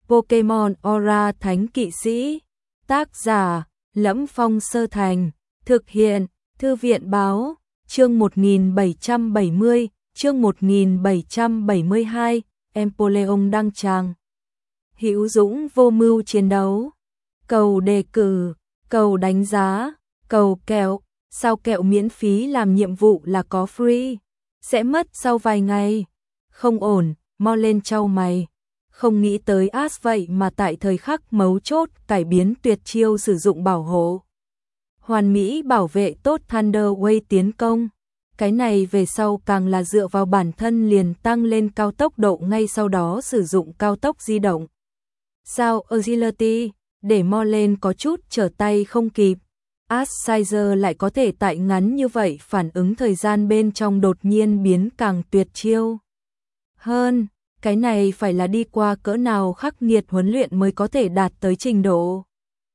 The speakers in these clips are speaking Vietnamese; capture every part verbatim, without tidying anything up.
Pokemon Aura Thánh Kỵ Sĩ. Tác giả: Lẫm Phong Sơ Thành. Thực hiện: Thư viện báo. Chương một nghìn bảy trăm bảy mươi, chương một nghìn bảy trăm bảy mươi hai, Empoleon đăng tràng. Hữu dũng vô mưu chiến đấu. Cầu đề cử, cầu đánh giá, cầu kẹo. Sao kẹo miễn phí làm nhiệm vụ là có free? Sẽ mất sau vài ngày. Không ổn, mau lên trao mày. Không nghĩ tới Ash vậy mà tại thời khắc mấu chốt cải biến tuyệt chiêu sử dụng bảo hộ. Hoàn mỹ bảo vệ tốt Thunder Wave tiến công. Cái này về sau càng là dựa vào bản thân liền tăng lên cao tốc độ ngay sau đó sử dụng cao tốc di động. Sao Agility, để Molen có chút trở tay không kịp. Ash Sizer lại có thể tại ngắn như vậy phản ứng thời gian bên trong đột nhiên biến càng tuyệt chiêu hơn. Cái này phải là đi qua cỡ nào khắc nghiệt huấn luyện mới có thể đạt tới trình độ.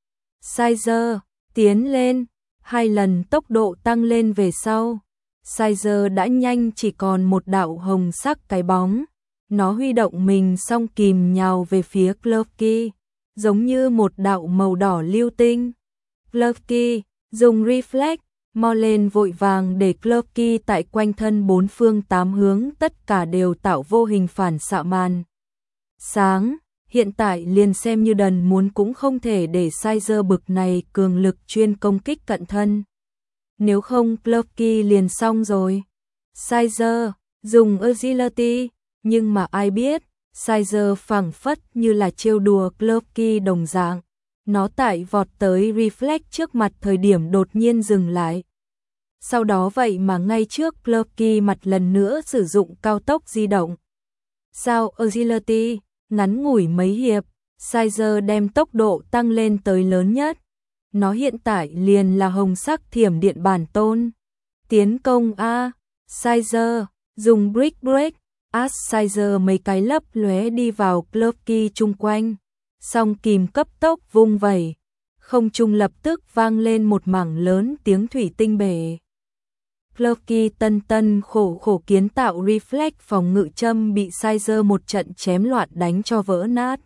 Sizer, tiến lên, hai lần tốc độ tăng lên về sau. Sizer đã nhanh chỉ còn một đạo hồng sắc cái bóng. Nó huy động mình song kìm nhào về phía Klefki, giống như một đạo màu đỏ lưu tinh. Klefki dùng reflex, Molen vội vàng để Klefki tại quanh thân bốn phương tám hướng tất cả đều tạo vô hình phản xạ màn sáng. Hiện tại liền xem như đần muốn cũng không thể để Sizer bực này cường lực chuyên công kích cận thân. Nếu không Klefki liền xong rồi. Sizer dùng Agility, nhưng mà ai biết, Sizer phảng phất như là trêu đùa Klefki đồng dạng. Nó tại vọt tới reflex trước mặt thời điểm đột nhiên dừng lại. Sau đó vậy mà ngay trước Klefki mặt lần nữa sử dụng cao tốc di động. Sao Agility, ngắn ngủi mấy hiệp, Sizer đem tốc độ tăng lên tới lớn nhất. Nó hiện tại liền là hồng sắc thiểm điện bản tôn. Tiến công A, Sizer, dùng Brick Break, Ash Sizer mấy cái lấp lóe đi vào Klefki chung quanh. Song kìm cấp tốc vung vẩy, không trung lập tức vang lên một mảng lớn tiếng thủy tinh bể. Klefki tân tân khổ khổ kiến tạo reflex phòng ngự châm bị Sizer một trận chém loạn đánh cho vỡ nát.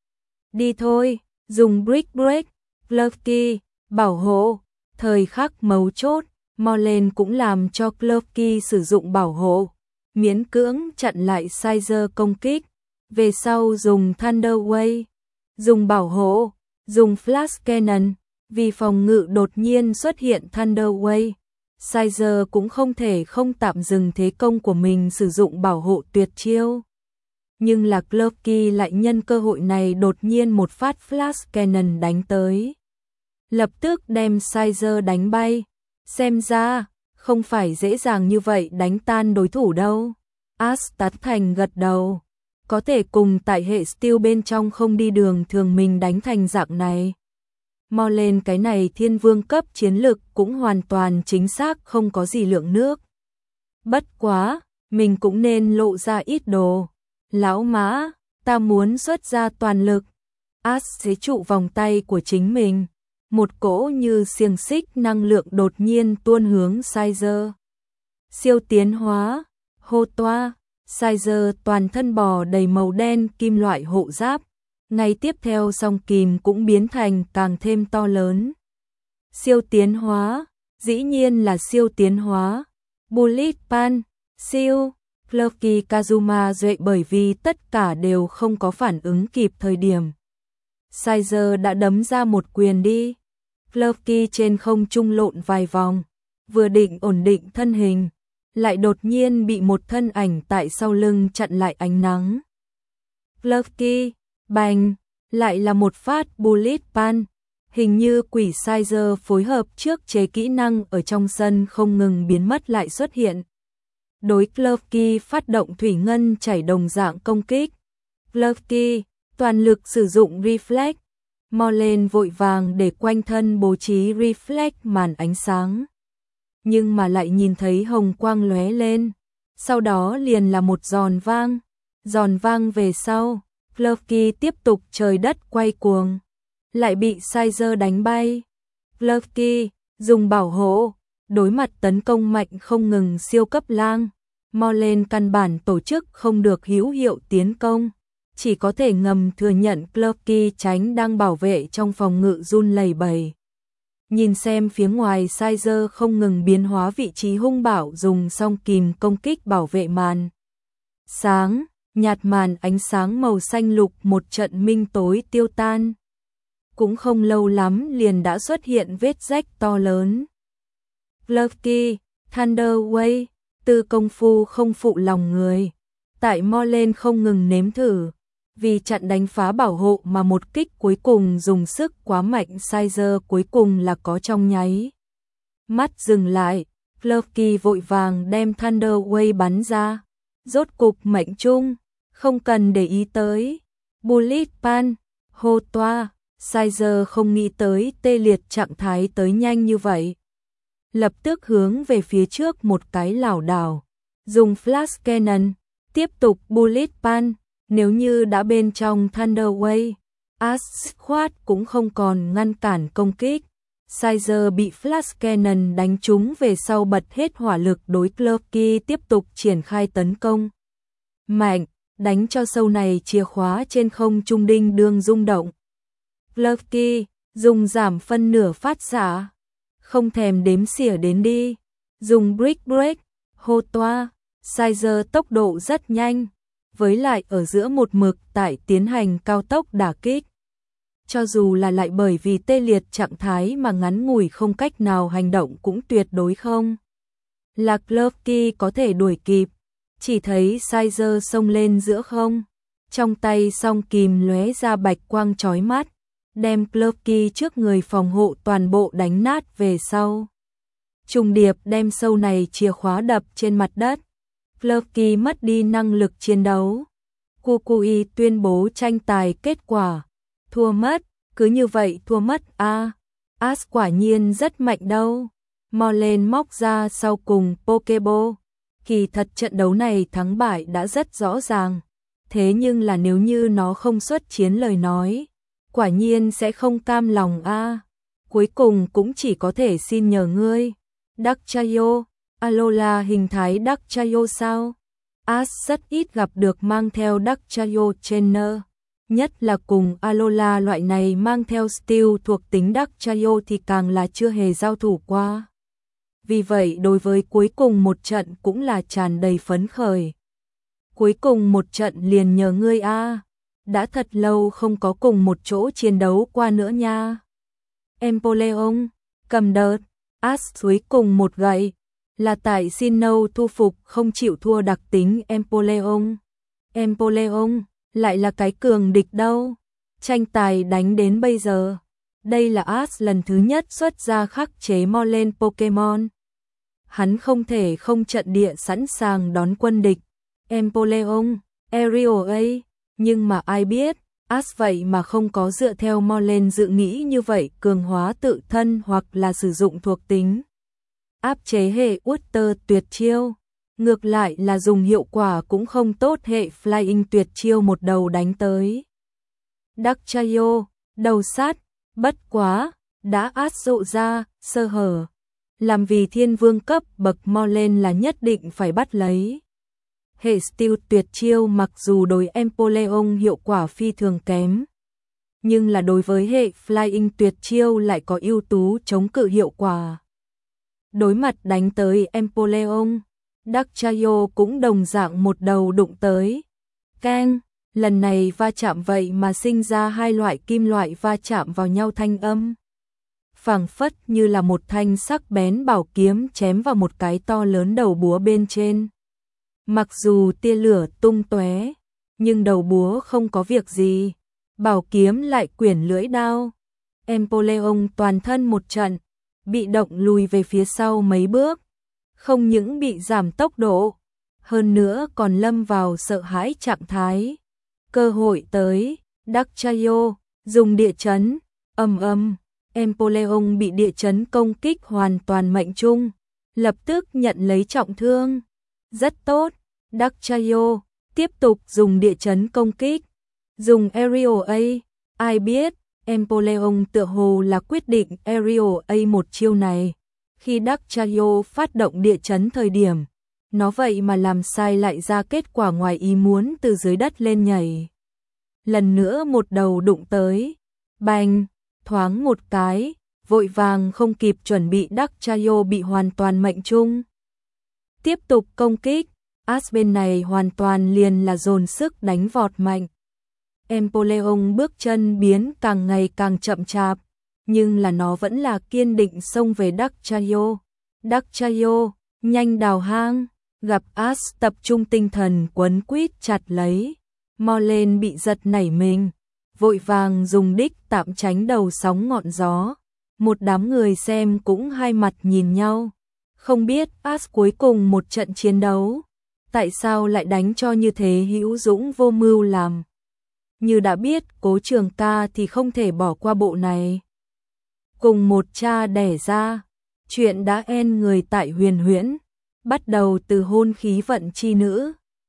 Đi thôi, dùng Brick Break, Klefki, bảo hộ, thời khắc mấu chốt, Molen cũng làm cho Klefki sử dụng bảo hộ, miễn cưỡng chặn lại Sizer công kích, về sau dùng Thunder Wave. Dùng bảo hộ, dùng Flash Cannon, vì phòng ngự đột nhiên xuất hiện Thunder Wave. Sizer cũng không thể không tạm dừng thế công của mình sử dụng bảo hộ tuyệt chiêu. Nhưng là Klefki lại nhân cơ hội này đột nhiên một phát Flash Cannon đánh tới. Lập tức đem Sizer đánh bay. Xem ra, không phải dễ dàng như vậy đánh tan đối thủ đâu. Ash tán thành gật đầu. Có thể cùng tại hệ Steel bên trong không đi đường thường mình đánh thành dạng này. Molen cái này thiên vương cấp chiến lực cũng hoàn toàn chính xác không có gì lượng nước. Bất quá, mình cũng nên lộ ra ít đồ. Lão mã, ta muốn xuất ra toàn lực. Ash chế trụ vòng tay của chính mình. Một cỗ như xiềng xích năng lượng đột nhiên tuôn hướng Sizer. Siêu tiến hóa, hô toa. Sizer toàn thân bò đầy màu đen kim loại hộ giáp, ngay tiếp theo song kìm cũng biến thành càng thêm to lớn. Siêu tiến hóa, dĩ nhiên là siêu tiến hóa. Bullet Pan, siêu, Klefki Kazuma duệ bởi vì tất cả đều không có phản ứng kịp thời điểm. Sizer đã đấm ra một quyền đi. Klefki trên không trung lộn vài vòng, vừa định ổn định thân hình. Lại đột nhiên bị một thân ảnh tại sau lưng chặn lại ánh nắng. Klefki, bành, lại là một phát Bullet Pan. Hình như quỷ Sizer phối hợp trước chế kỹ năng ở trong sân không ngừng biến mất lại xuất hiện. Đối Klefki phát động thủy ngân chảy đồng dạng công kích. Klefki, toàn lực sử dụng reflex. Molen vội vàng để quanh thân bố trí reflex màn ánh sáng. Nhưng mà lại nhìn thấy hồng quang lóe lên. Sau đó liền là một giòn vang. Giòn vang về sau, Klefki tiếp tục trời đất quay cuồng. Lại bị Sizer đánh bay. Klefki, dùng bảo hộ, đối mặt tấn công mạnh không ngừng siêu cấp lang. Molen căn bản tổ chức không được hữu hiệu tiến công. chỉ có thể ngầm thừa nhận Clarky tránh đang bảo vệ trong phòng ngự run lẩy bẩy. Nhìn xem phía ngoài Sizer không ngừng biến hóa vị trí hung bạo dùng song kìm công kích bảo vệ màn. Sáng, nhạt màn ánh sáng màu xanh lục một trận minh tối tiêu tan. Cũng không lâu lắm liền đã xuất hiện vết rách to lớn. Clarky, Thunder Wave, tư công phu không phụ lòng người. Tại Morlane không ngừng nếm thử. Vì chặn đánh phá bảo hộ mà một kích cuối cùng dùng sức quá mạnh Sizer cuối cùng là có trong nháy. Mắt dừng lại, Clarky vội vàng đem Thunder Wave bắn ra. Rốt cục mệnh trung, không cần để ý tới. Bullet Pan, hô toa, Sizer không nghĩ tới tê liệt trạng thái tới nhanh như vậy. Lập tức hướng về phía trước một cái lảo đảo. Dùng Flash Cannon, tiếp tục Bullet Pan. Nếu như đã bên trong Thunder Wave, Asquad cũng không còn ngăn cản công kích. Sizer bị Flash Cannon đánh trúng về sau bật hết hỏa lực đối Clarky tiếp tục triển khai tấn công. Mạnh, đánh cho sâu này chìa khóa trên không trung đinh đương rung động. Clarky, dùng giảm phân nửa phát xạ. Không thèm đếm xỉa đến đi. Dùng Brick Break, hô toa, Sizer tốc độ rất nhanh. Với lại ở giữa một mực tại tiến hành cao tốc đả kích. Cho dù là lại bởi vì tê liệt trạng thái mà ngắn ngủi không cách nào hành động cũng tuyệt đối không. Là Clarky có thể đuổi kịp, chỉ thấy Sizer xông lên giữa không. Trong tay song kìm lóe ra bạch quang chói mắt, đem Clarky trước người phòng hộ toàn bộ đánh nát về sau. Trùng điệp đem sâu này chìa khóa đập trên mặt đất. Clarky mất đi năng lực chiến đấu. Kukui tuyên bố tranh tài kết quả. Thua mất, cứ như vậy thua mất a. À, As quả nhiên rất mạnh đâu. Morlane móc ra sau cùng Pokeball. Kỳ thật trận đấu này thắng bại đã rất rõ ràng. Thế nhưng là nếu như nó không xuất chiến lời nói, quả nhiên sẽ không cam lòng a. À, cuối cùng cũng chỉ có thể xin nhờ ngươi. Darktrayo. Alola hình thái Darktrayo sao? As rất ít gặp được mang theo Darktrayo Trainer. Nhất là cùng Alola loại này mang theo Steel thuộc tính Darktrayo thì càng là chưa hề giao thủ qua. Vì vậy đối với cuối cùng một trận cũng là tràn đầy phấn khởi. Cuối cùng một trận liền nhờ ngươi a. À. Đã thật lâu không có cùng một chỗ chiến đấu qua nữa nha. Empoleon, cầm đợt, As cuối cùng một gậy. Là tại Sinnoh thu phục không chịu thua đặc tính Empoleon. Empoleon lại là cái cường địch đâu. Tranh tài đánh đến bây giờ. Đây là As lần thứ nhất xuất ra khắc chế Morlane Pokemon. Hắn không thể không trận địa sẵn sàng đón quân địch. Empoleon, Aerial A. Nhưng mà ai biết, As vậy mà không có dựa theo Morlane dự nghĩ như vậy cường hóa tự thân hoặc là sử dụng thuộc tính. Áp chế hệ Water tuyệt chiêu, ngược lại là dùng hiệu quả cũng không tốt hệ Flying tuyệt chiêu một đầu đánh tới. Darktrayo, đầu sát, bất quá, đã át dụ ra, sơ hở. Làm vì thiên vương cấp bậc Morlane là nhất định phải bắt lấy. Hệ Steel tuyệt chiêu mặc dù đối Empoleon hiệu quả phi thường kém, nhưng là đối với hệ Flying tuyệt chiêu lại có ưu tú chống cự hiệu quả. Đối mặt đánh tới Empoleon, Darktrayo cũng đồng dạng một đầu đụng tới. Keng, lần này va chạm vậy mà sinh ra hai loại kim loại va chạm vào nhau thanh âm. Phảng phất như là một thanh sắc bén bảo kiếm chém vào một cái to lớn đầu búa bên trên. Mặc dù tia lửa tung tóe, nhưng đầu búa không có việc gì. Bảo kiếm lại quyển lưỡi đao. Empoleon toàn thân một trận, bị động lùi về phía sau mấy bước. Không những bị giảm tốc độ, hơn nữa còn lâm vào sợ hãi trạng thái. Cơ hội tới, Darktrayo, dùng địa chấn, ầm ầm, Empoleon bị địa chấn công kích hoàn toàn mệnh trung, lập tức nhận lấy trọng thương. Rất tốt, Darktrayo, tiếp tục dùng địa chấn công kích, dùng Aerial A, ai biết, Empoleon tựa hồ là quyết định Aerial A một chiêu này. Khi Darktrayo phát động địa chấn thời điểm, nó vậy mà làm sai lại ra kết quả ngoài ý muốn từ dưới đất lên nhảy. lần nữa một đầu đụng tới. Bành, thoáng một cái, vội vàng không kịp chuẩn bị Đắc Chayo bị hoàn toàn mệnh trung. Tiếp tục công kích, Ash bên này hoàn toàn liền là dồn sức đánh vọt mạnh. Empoleon bước chân biến càng ngày càng chậm chạp, nhưng là nó vẫn là kiên định xông về Đắc Chayo. Đắc Chayo, nhanh đào hang, gặp Ash tập trung tinh thần quấn quýt chặt lấy. Morlane bị giật nảy mình, vội vàng dùng đích tạm tránh đầu sóng ngọn gió. Một đám người xem cũng hai mặt nhìn nhau, không biết Ash cuối cùng một trận chiến đấu, tại sao lại đánh cho như thế hữu dũng vô mưu làm. Như đã biết Cố Trường Ca thì không thể bỏ qua bộ này. Cùng một cha đẻ ra, chuyện đã en người tại Huyền Huyễn, bắt đầu từ hôn khí vận chi nữ.